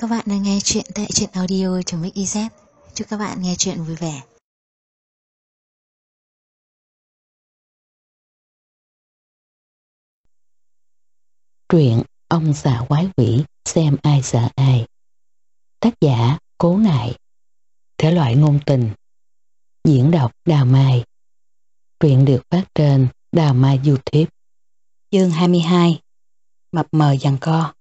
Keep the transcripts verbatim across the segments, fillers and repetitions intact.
Các bạn đang nghe chuyện tại truyện audio.mixyz. Chúc các bạn nghe chuyện vui vẻ. Truyện Ông Già Quái Quỷ Xem Ai Sợ Ai. Tác giả Cố Ngại. Thể loại ngôn tình. Diễn đọc Đào Mai. Truyện được phát trên Đào Mai YouTube. Chương hai mươi hai. Mập mờ giằng co.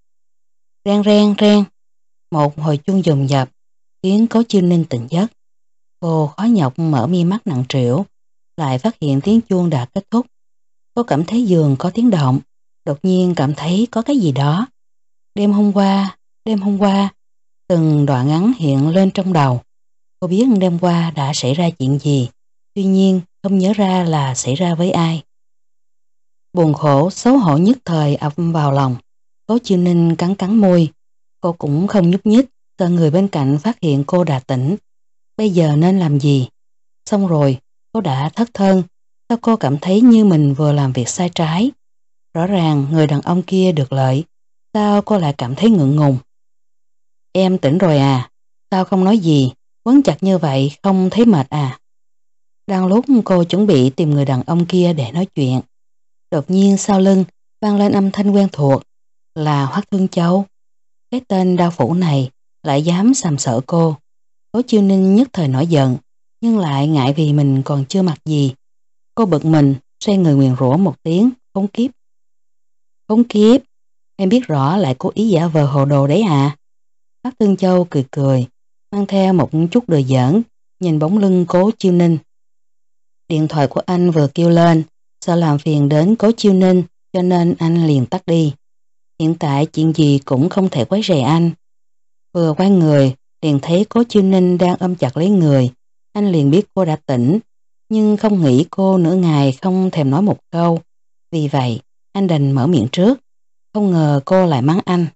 Reng reng reng. Một hồi chuông dồn dập khiến Cố Chiêu Ninh tỉnh giấc. Cô khó nhọc mở mi mắt nặng trĩu, lại phát hiện tiếng chuông đã kết thúc. Cô cảm thấy giường có tiếng động, đột nhiên cảm thấy có cái gì đó. Đêm hôm qua, đêm hôm qua, từng đoạn ngắn hiện lên trong đầu. Cô biết đêm qua đã xảy ra chuyện gì, tuy nhiên không nhớ ra là xảy ra với ai. Buồn khổ, xấu hổ nhất thời ập vào lòng. Cố Chiêu Ninh cắn cắn môi. Cô cũng không nhúc nhích, sợ người bên cạnh phát hiện cô đã tỉnh. Bây giờ nên làm gì? Xong rồi, cô đã thất thân. Sao cô cảm thấy như mình vừa làm việc sai trái? Rõ ràng người đàn ông kia được lợi. Sao cô lại cảm thấy ngượng ngùng? Em tỉnh rồi à? Sao không nói gì? Quấn chặt như vậy không thấy mệt à? Đang lúc cô chuẩn bị tìm người đàn ông kia để nói chuyện, đột nhiên sau lưng vang lên âm thanh quen thuộc, là Hoắc Thương Châu. Cái tên đao phủ này lại dám sàm sỡ cô. Cố Chiêu Ninh nhất thời nổi giận, nhưng lại ngại vì mình còn chưa mặc gì. Cô bực mình, xoay người nguyền rủa một tiếng, khốn kiếp. Khốn kiếp, em biết rõ lại cố ý giả vờ hồ đồ đấy à? Hoắc Thương Châu cười cười, mang theo một chút đùa giỡn, nhìn bóng lưng Cố Chiêu Ninh. Điện thoại của anh vừa kêu lên, sợ làm phiền đến Cố Chiêu Ninh, cho nên anh liền tắt đi. Hiện tại chuyện gì cũng không thể quấy rầy anh. Vừa quay người, liền thấy Cố Chiêu Ninh đang ôm chặt lấy người. Anh liền biết cô đã tỉnh, nhưng không nghĩ cô nửa ngày không thèm nói một câu. Vì vậy, anh đành mở miệng trước. Không ngờ cô lại mắng anh.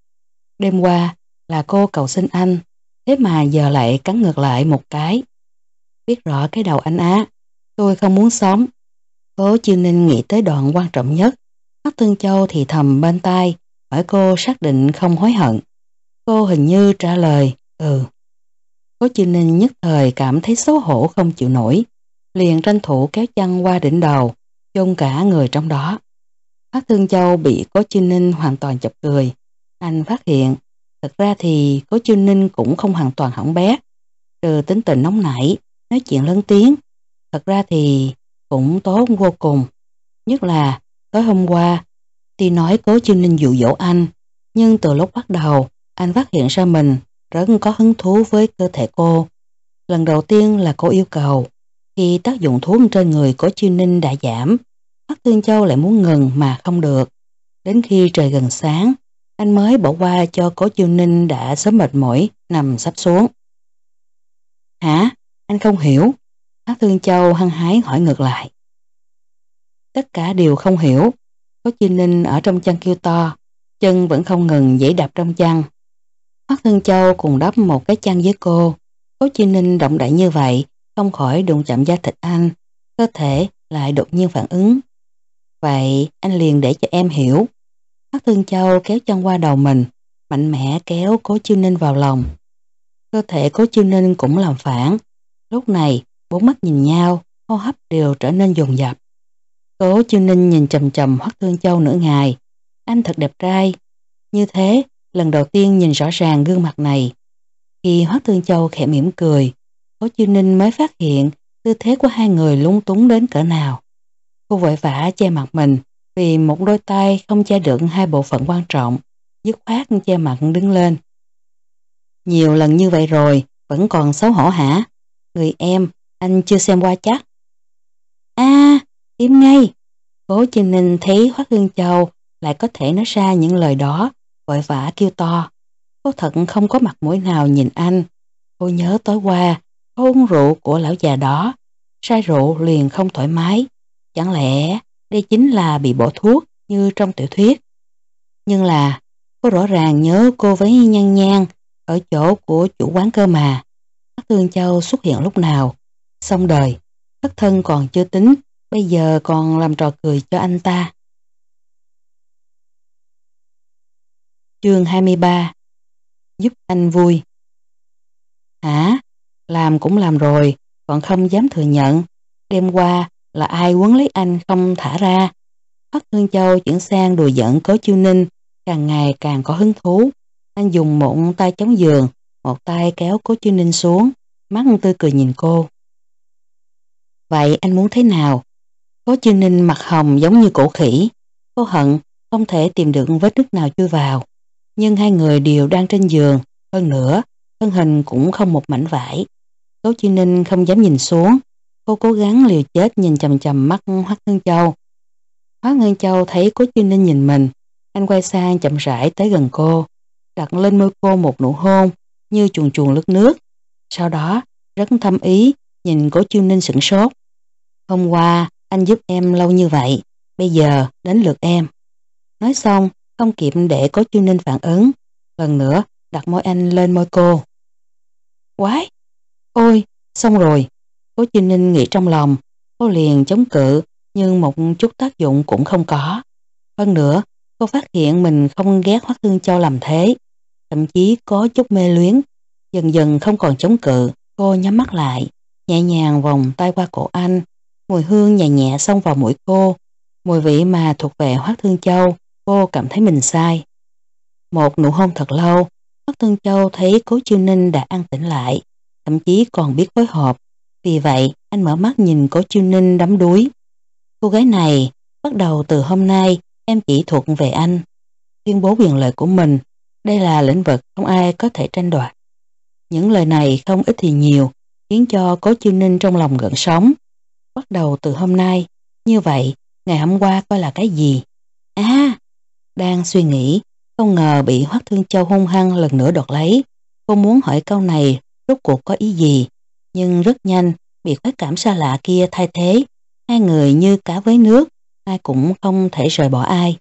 Đêm qua là cô cầu xin anh, thế mà giờ lại cắn ngược lại một cái. Biết rõ cái đầu anh á, tôi không muốn sống. Cố Chiêu Ninh nghĩ tới đoạn quan trọng nhất. Hoắc Thương Châu thì thầm bên tai, hỏi cô xác định không hối hận. Cô hình như trả lời, ừ. Cố Chiêu Ninh nhất thời cảm thấy xấu hổ không chịu nổi, liền tranh thủ kéo chăn qua đỉnh đầu, chôn cả người trong đó. Hoắc Thương Châu bị Cố Chiêu Ninh hoàn toàn chọc cười. Anh phát hiện, thật ra thì Cố Chiêu Ninh cũng không hoàn toàn hỏng bét, trừ tính tình nóng nảy, nói chuyện lớn tiếng. Thật ra thì cũng tốt vô cùng. Nhất là tối hôm qua, tuy nói Cố Chiêu Ninh dụ dỗ anh, nhưng từ lúc bắt đầu, anh phát hiện ra mình rất có hứng thú với cơ thể cô. Lần đầu tiên là cô yêu cầu. Khi tác dụng thuốc trên người Cố Chiêu Ninh đã giảm, Hoắc Thương Châu lại muốn ngừng mà không được. Đến khi trời gần sáng, anh mới bỏ qua cho Cố Chiêu Ninh đã sớm mệt mỏi nằm sắp xuống. Hả? Anh không hiểu. Hoắc Thương Châu hăng hái hỏi ngược lại. Tất cả đều không hiểu. Cố Chiêu Ninh ở trong chăn kêu to, chân vẫn không ngừng giãy đạp trong chăn. Hoắc Thương Châu cùng đắp một cái chăn với cô. Cố Chiêu Ninh động đậy như vậy, không khỏi đụng chạm da thịt anh, cơ thể lại đột nhiên phản ứng. Vậy anh liền để cho em hiểu. Hoắc Thương Châu kéo chân qua đầu mình, mạnh mẽ kéo Cố Chiêu Ninh vào lòng. Cơ thể Cố Chiêu Ninh cũng làm phản. Lúc này, bốn mắt nhìn nhau, hô hấp đều trở nên dồn dập. Cố Chiêu Ninh nhìn chầm chầm Hoắc Thương Châu nửa ngày. Anh thật đẹp trai. Như thế, lần đầu tiên nhìn rõ ràng gương mặt này. Khi Hoắc Thương Châu khẽ mỉm cười, Cố Chiêu Ninh mới phát hiện tư thế của hai người lung túng đến cỡ nào. Cô vội vã che mặt mình, vì một đôi tay không che được hai bộ phận quan trọng, dứt khoát che mặt đứng lên. Nhiều lần như vậy rồi, vẫn còn xấu hổ hả? Người em, anh chưa xem qua chắc. A, im ngay. Cố Chiêu Ninh thấy Hoắc Thương Châu lại có thể nói ra những lời đó, vội vã kêu to. Cô thật không có mặt mũi nào nhìn anh. Cô nhớ tối qua, cô uống rượu của lão già đó. Say rượu liền không thoải mái. Chẳng lẽ đây chính là bị bỏ thuốc như trong tiểu thuyết? Nhưng là cô rõ ràng nhớ cô với Nhan Nhan ở chỗ của chủ quán cơ mà. Hoắc Thương Châu xuất hiện lúc nào? Xong đời, thất thân còn chưa tính, bây giờ còn làm trò cười cho anh ta. Chương hai mươi ba. giúp anh vui. Hả? Làm cũng làm rồi, còn không dám thừa nhận. Đêm qua là ai quấn lấy anh không thả ra. Hoắc Thương Châu chuyển sang đùa giỡn Cố Chiêu Ninh, càng ngày càng có hứng thú. Anh dùng một tay chống giường, một tay kéo Cố Chiêu Ninh xuống, mắt tươi cười nhìn cô. Vậy anh muốn thế nào? Cố Chiêu Ninh mặt hồng giống như cổ khỉ. Cô hận không thể tìm được vết nứt nào chui vào. Nhưng hai người đều đang trên giường, hơn nữa, thân hình cũng không một mảnh vải. Cố Chiêu Ninh không dám nhìn xuống. Cô cố gắng liều chết nhìn chằm chằm mắt Hoắc Thương Châu. Hoắc Thương Châu thấy Cố Chiêu Ninh nhìn mình, anh quay sang chậm rãi tới gần cô, đặt lên môi cô một nụ hôn như chuồn chuồn lướt nước. Sau đó, rất thâm ý nhìn Cố Chiêu Ninh sửng sốt. Hôm qua, anh giúp em lâu như vậy, bây giờ đến lượt em. Nói xong, không kịp để Cố Chiêu Ninh phản ứng, lần nữa đặt môi anh lên môi cô. Quái! Ôi, xong rồi. Cố Chiêu Ninh nghĩ trong lòng, cô liền chống cự nhưng một chút tác dụng cũng không có. Hơn nữa, cô phát hiện mình không ghét Hoắc Thương Châu làm thế, thậm chí có chút mê luyến. Dần dần không còn chống cự, cô nhắm mắt lại, nhẹ nhàng vòng tay qua cổ anh, mùi hương nhẹ nhẹ xông vào mũi cô, mùi vị mà thuộc về Hoắc Thương Châu. Cô cảm thấy mình sai. Một nụ hôn thật lâu, Hoắc Thương Châu thấy Cố Chiêu Ninh đã an tĩnh lại, thậm chí còn biết phối hợp. Vì vậy, anh mở mắt nhìn Cố Chiêu Ninh đắm đuối. Cô gái này, bắt đầu từ hôm nay, em chỉ thuộc về anh. Tuyên bố quyền lợi của mình, đây là lĩnh vực không ai có thể tranh đoạt. Những lời này không ít thì nhiều, khiến cho Cố Chiêu Ninh trong lòng gợn sóng. Bắt đầu từ hôm nay, như vậy, ngày hôm qua coi là cái gì? À, đang suy nghĩ, không ngờ bị Hoắc Thương Châu hung hăng lần nữa đoạt lấy. Cô muốn hỏi câu này rốt cuộc có ý gì, nhưng rất nhanh bị khoái cảm xa lạ kia thay thế. Hai người như cá với nước, ai cũng không thể rời bỏ ai.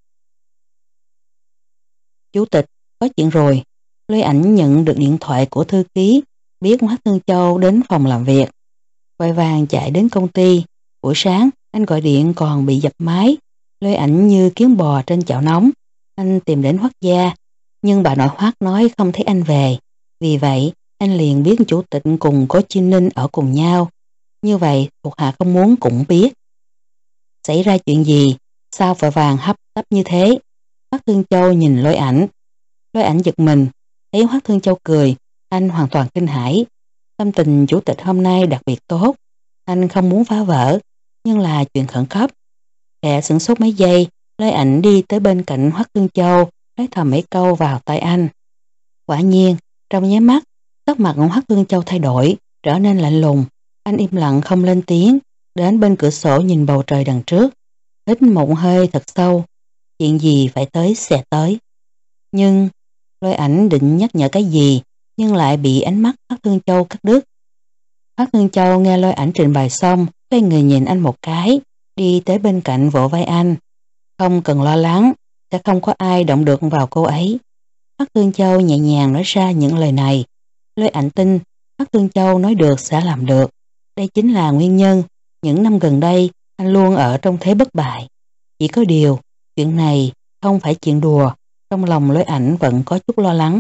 Chủ tịch, có chuyện rồi. Lôi Ảnh nhận được điện thoại của thư ký, biết Hoắc Thương Châu đến phòng làm việc. Vội vàng chạy đến công ty. Buổi sáng, anh gọi điện còn bị dập máy. Lôi Ảnh như kiến bò trên chảo nóng. Anh tìm đến Hoắc gia, nhưng bà nội Hoắc nói không thấy anh về. Vì vậy, anh liền biết chủ tịch cùng Cố Chiêu Ninh ở cùng nhau. Như vậy, thuộc hạ không muốn cũng biết. Xảy ra chuyện gì? Sao vội vàng hấp tấp như thế? Hoắc Thương Châu nhìn Lôi Ảnh. Lôi Ảnh giật mình, thấy Hoắc Thương Châu cười, anh hoàn toàn kinh hãi. Tâm tình chủ tịch hôm nay đặc biệt tốt. Anh không muốn phá vỡ, nhưng là chuyện khẩn cấp. Khẽ sửng sốt mấy giây, Lôi Ảnh đi tới bên cạnh Hoắc Thương Châu, nói thầm mấy câu vào tai anh. Quả nhiên, trong nháy mắt, sắc mặt Hoắc Thương Châu thay đổi, trở nên lạnh lùng. Anh im lặng không lên tiếng, đến bên cửa sổ nhìn bầu trời đằng trước, hít một hơi thật sâu. Chuyện gì phải tới sẽ tới. Nhưng, Lôi Ảnh định nhắc nhở cái gì, nhưng lại bị ánh mắt Hoắc Thương Châu cắt đứt. Hoắc Thương Châu nghe Lôi Ảnh trình bày xong, quay người nhìn anh một cái, đi tới bên cạnh vỗ vai anh. Không cần lo lắng, sẽ không có ai động được vào cô ấy. Hoắc Thương Châu nhẹ nhàng nói ra những lời này. Lôi Ảnh tin Hoắc Thương Châu nói được sẽ làm được. Đây chính là nguyên nhân những năm gần đây anh luôn ở trong thế bất bại. Chỉ có điều, chuyện này không phải chuyện đùa. Trong lòng Lôi Ảnh vẫn có chút lo lắng.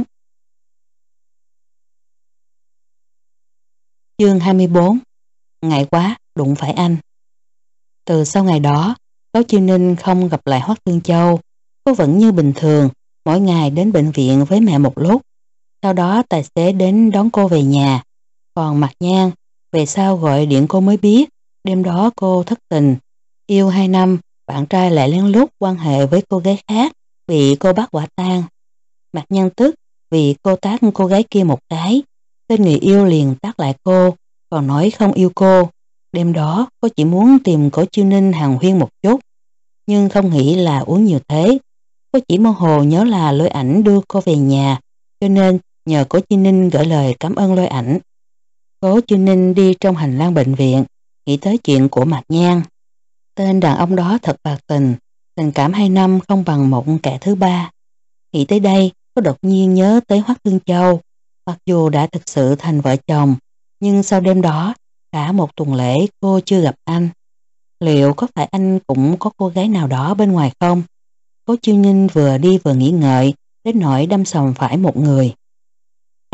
Chương hai mươi bốn. Ngại quá, đụng phải anh. Từ sau ngày đó, Cố Chiêu Ninh không gặp lại Hoắc Thương Châu. Cô vẫn như bình thường, mỗi ngày đến bệnh viện với mẹ một lúc. Sau đó tài xế đến đón cô về nhà. Còn Mạc Nhan, về sau gọi điện cô mới biết, đêm đó cô thất tình. Yêu hai năm, bạn trai lại lén lút quan hệ với cô gái khác, bị cô bắt quả tang. Mạc Nhan tức vì cô tát cô gái kia một cái. Tên người yêu liền tát lại cô, còn nói không yêu cô. Đêm đó cô chỉ muốn tìm Cố Chiêu Ninh hàn huyên một chút, nhưng không nghĩ là uống nhiều thế. Cô chỉ mơ hồ nhớ là Lôi Ảnh đưa cô về nhà, cho nên nhờ Cố Chiêu Ninh gửi lời cảm ơn Lôi Ảnh. Cố Chiêu Ninh đi trong hành lang bệnh viện, nghĩ tới chuyện của Mạc Nhan. Tên đàn ông đó thật bạc tình, tình cảm hai năm không bằng một kẻ thứ ba. Nghĩ tới đây, cô đột nhiên nhớ tới Hoắc Thương Châu. Mặc dù đã thực sự thành vợ chồng, nhưng sau đêm đó, cả một tuần lễ cô chưa gặp anh. Liệu có phải anh cũng có cô gái nào đó bên ngoài không? Cố Chiêu Ninh vừa đi vừa nghĩ ngợi, đến nỗi đâm sầm phải một người.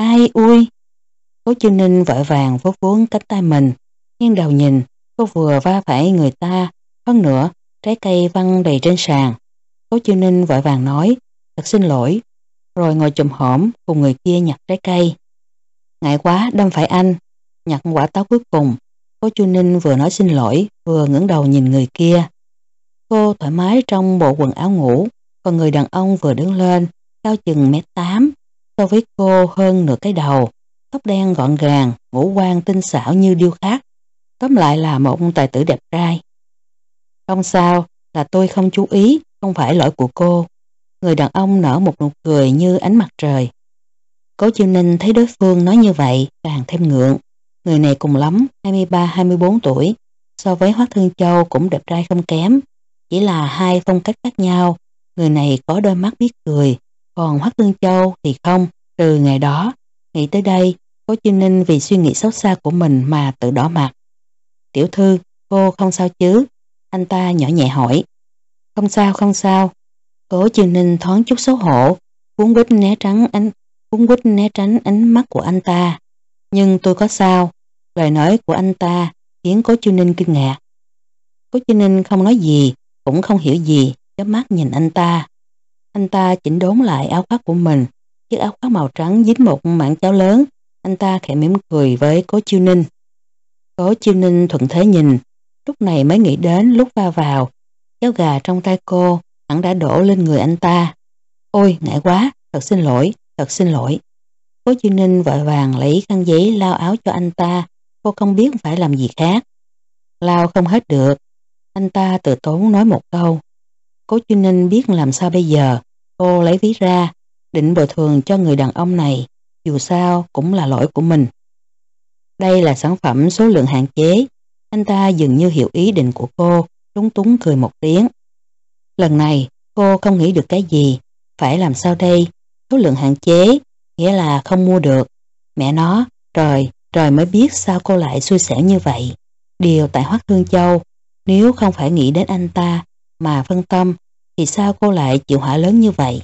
Ai ui? Cố Chiêu Ninh vội vàng vuốt vuốt cánh tay mình, nghiêng đầu nhìn, cô vừa va phải người ta, hơn nữa, trái cây văng đầy trên sàn. Cố Chiêu Ninh vội vàng nói, thật xin lỗi, rồi ngồi chùm hổm cùng người kia nhặt trái cây. Ngại quá đâm phải anh, nhặt quả táo cuối cùng. Cố Chiêu Ninh vừa nói xin lỗi, vừa ngẩng đầu nhìn người kia. Cô thoải mái trong bộ quần áo ngủ, còn người đàn ông vừa đứng lên, cao chừng mét tám, so với cô hơn nửa cái đầu, tóc đen gọn gàng, ngũ quan tinh xảo như điêu khắc. Tóm lại là một tài tử đẹp trai. Không sao, là tôi không chú ý, không phải lỗi của cô. Người đàn ông nở một nụ cười như ánh mặt trời. Cố Chiêu Ninh thấy đối phương nói như vậy càng thêm ngượng. Người này cùng lắm hai mươi ba hai mươi bốn tuổi, so với Hoắc Thương Châu cũng đẹp trai không kém. Chỉ là hai phong cách khác nhau. Người này có đôi mắt biết cười, còn Hoắc Thương Châu thì không. Từ ngày đó, nghĩ tới đây, Cố Chiêu Ninh vì suy nghĩ xấu xa của mình mà tự đỏ mặt. Tiểu thư, cô không sao chứ? Anh ta nhỏ nhẹ hỏi. Không sao, không sao. Cố Chiêu Ninh thoáng chút xấu hổ, cuốn quýt né tránh ánh cuốn quýt né tránh ánh mắt của anh ta. Nhưng tôi có sao? Lời nói của anh ta khiến Cố Chiêu Ninh kinh ngạc. Cố Chiêu Ninh không nói gì, cũng không hiểu gì, chớp mắt nhìn anh ta. Anh ta chỉnh đốn lại áo khoác của mình, chiếc áo khoác màu trắng dính một mảng cháo lớn. Anh ta khẽ mỉm cười với Cố Chiêu Ninh. Cố Chiêu Ninh thuận thế nhìn, lúc này mới nghĩ đến lúc va vào, cháo gà trong tay cô hẳn đã đổ lên người anh ta. Ôi, ngại quá, thật xin lỗi, thật xin lỗi. Cố Chiêu Ninh vội vàng lấy khăn giấy lau áo cho anh ta, cô không biết phải làm gì khác. Lau không hết được, anh ta từ tốn nói một câu. Cố Chiêu Ninh biết làm sao bây giờ, cô lấy ví ra, định bồi thường cho người đàn ông này, dù sao cũng là lỗi của mình. Đây là sản phẩm số lượng hạn chế, anh ta dường như hiểu ý định của cô, lúng túng cười một tiếng. Lần này, cô không nghĩ được cái gì, phải làm sao đây, số lượng hạn chế, nghĩa là không mua được. Mẹ nó, trời, trời mới biết sao cô lại xui xẻo như vậy. Điều tại Hoắc Thương Châu, nếu không phải nghĩ đến anh ta mà phân tâm, thì sao cô lại chịu họa lớn như vậy?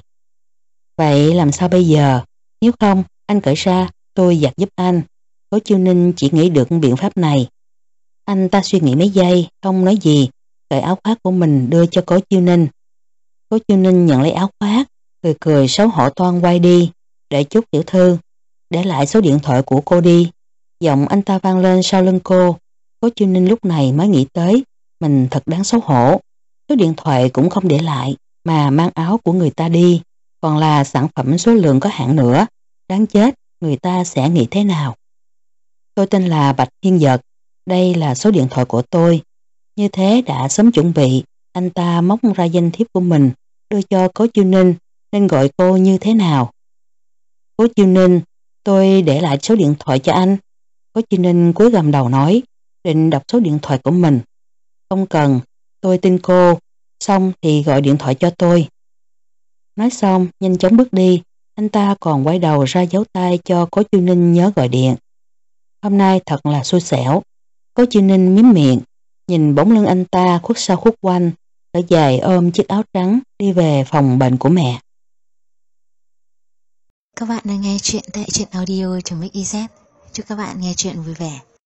Vậy làm sao bây giờ? Nếu không, anh cởi ra, tôi giặt giúp anh. Cố Chiêu Ninh chỉ nghĩ được biện pháp này. Anh ta suy nghĩ mấy giây, không nói gì, cởi áo khoác của mình đưa cho Cố Chiêu Ninh. Cố Chiêu Ninh nhận lấy áo khoác, cười cười xấu hổ toan quay đi. Để chút tiểu thư, để lại số điện thoại của cô đi. Giọng anh ta vang lên sau lưng cô. Cố Chiêu Ninh lúc này mới nghĩ tới, mình thật đáng xấu hổ. Số điện thoại cũng không để lại, mà mang áo của người ta đi. Còn là sản phẩm số lượng có hạn nữa. Đáng chết, người ta sẽ nghĩ thế nào? Tôi tên là Bạch Thiên Giật, đây là số điện thoại của tôi. Như thế đã sớm chuẩn bị, anh ta móc ra danh thiếp của mình, đưa cho Cố Chiêu Ninh, nên gọi cô như thế nào? Cố Chiêu Ninh, tôi để lại số điện thoại cho anh. Cố Chiêu Ninh cúi gằm đầu nói, định đọc số điện thoại của mình. Không cần, tôi tin cô, xong thì gọi điện thoại cho tôi. Nói xong, nhanh chóng bước đi, anh ta còn quay đầu ra dấu tay cho Cố Chiêu Ninh nhớ gọi điện. Hôm nay thật là xui xẻo. Cố Chiêu Ninh mím miệng, nhìn bóng lưng anh ta khuất sau khuất quanh, thở dài ôm chiếc áo trắng đi về phòng bệnh của mẹ. Các bạn đang nghe chuyện tại truyện audio.mixyz. Chúc các bạn nghe chuyện vui vẻ.